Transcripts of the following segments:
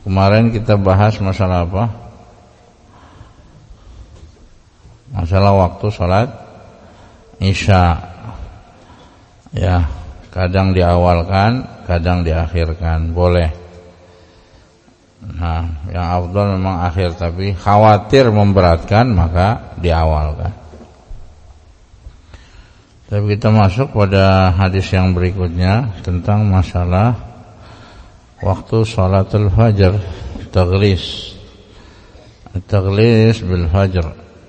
Kemarin kita bahas masalah apa? Masalah waktu sholat Isya. Ya, kadang diawalkan, kadang diakhirkan, boleh. Nah, yang afdal memang akhir, tapi khawatir memberatkan maka diawalkan. Tapi kita masuk pada hadis yang berikutnya tentang masalah waktu sholatul fajr, taghlis bil fajr.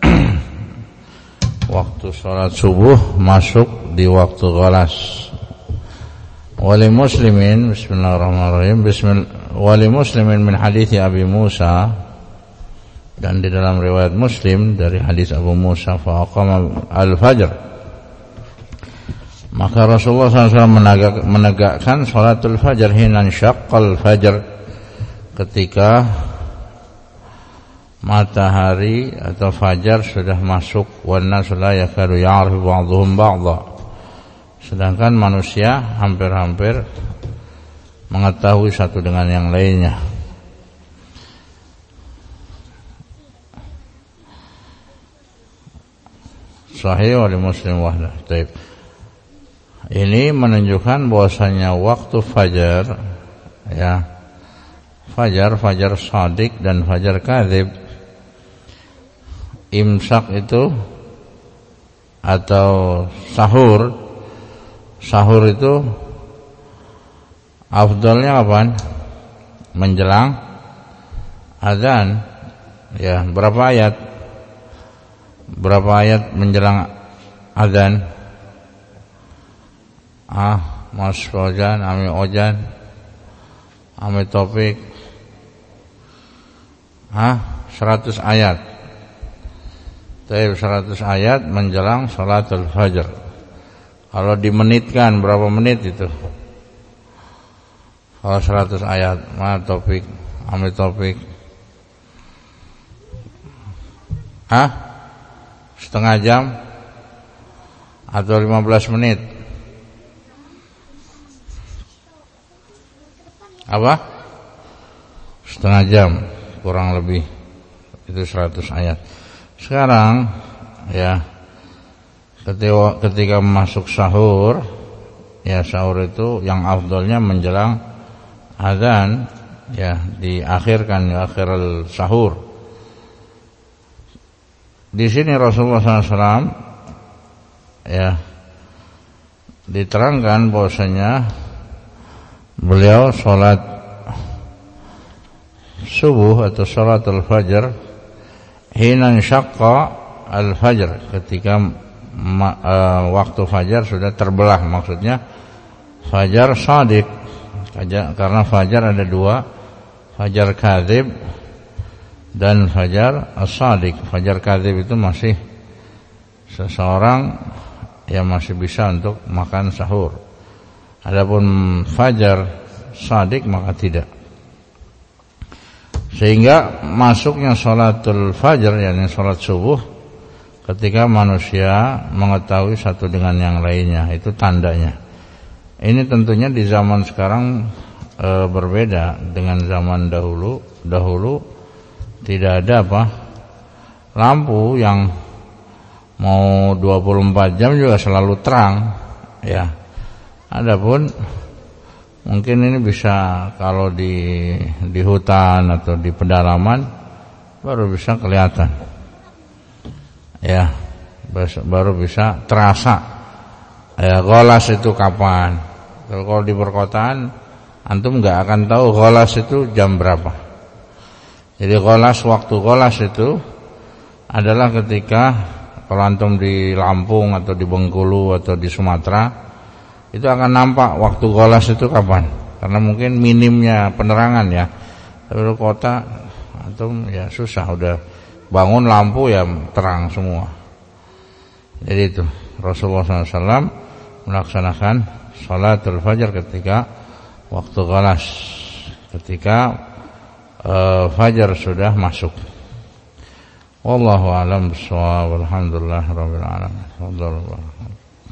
Waktu sholat subuh masuk di waktu ghalas. Wali muslimin, bismillahirrahmanirrahim, wali muslimin min hadithi Abi Musa, dan di dalam riwayat Muslim dari hadis Abu Musa, fa aqama al-fajr, maka Rasulullah SAW menegakkan sholatul fajr hina syaqqal fajr, ketika matahari atau fajar sudah masuk, wan nasu la yakadu ya'rifu ba'dhum ba'dha, sedangkan manusia hampir-hampir mengetahui satu dengan yang lainnya. Sahih wali Muslim wahdah. Baik. Ini menunjukkan bahwasanya waktu fajar, ya, fajar shadiq dan fajar kadzib, imsak itu atau sahur itu afdalnya kapan? Menjelang azan. Ya, berapa ayat menjelang azan? Mas Fauzan, Ami Ojan, Ami Topik, 100 ayat. Tapi 100 ayat menjelang sholatul fajr. Kalau dimenitkan berapa menit itu? Kalau 100 ayat, Mas Topik, Ami Topik, setengah jam atau 15 menit? Apa? Setengah jam kurang lebih. Itu 100 ayat. Sekarang ya, ketika masuk sahur, ya sahur itu yang afdalnya menjelang azan, ya diakhirkan, di akhir sahur. Di sini Rasulullah SAW ya diterangkan bahwasanya beliau sholat subuh atau sholatul fajr hina syaqqa al-fajr, ketika waktu fajar sudah terbelah. Maksudnya fajar shadiq, karena fajar ada dua, fajar kadzib dan fajar as-shadiq. Fajar kadzib itu masih seseorang yang masih bisa untuk makan sahur. Adapun fajar shadiq maka tidak. Sehingga masuknya sholatul fajr, yakni sholat subuh, ketika manusia mengetahui satu dengan yang lainnya, itu tandanya. Ini tentunya di zaman sekarang berbeda dengan zaman dahulu. Dahulu tidak ada lampu yang mau 24 jam juga selalu terang, ya. Adapun mungkin ini bisa kalau di hutan atau di pedalaman baru bisa kelihatan, ya, baru bisa terasa, ya, ghalas itu kapan. Kalau di perkotaan antum nggak akan tahu ghalas itu jam berapa. Jadi waktu ghalas itu adalah ketika, kalau antum di Lampung atau di Bengkulu atau di Sumatera, itu akan nampak waktu ghalas itu kapan, karena mungkin minimnya penerangan, ya. Tapi di kota antum ya susah, udah bangun lampu ya terang semua. Jadi itu Rasulullah SAW melaksanakan sholatul fajr ketika waktu ghalas, ketika fajar sudah masuk. Wallahu a'lam bishawab. Alhamdulillah rabbil alamin.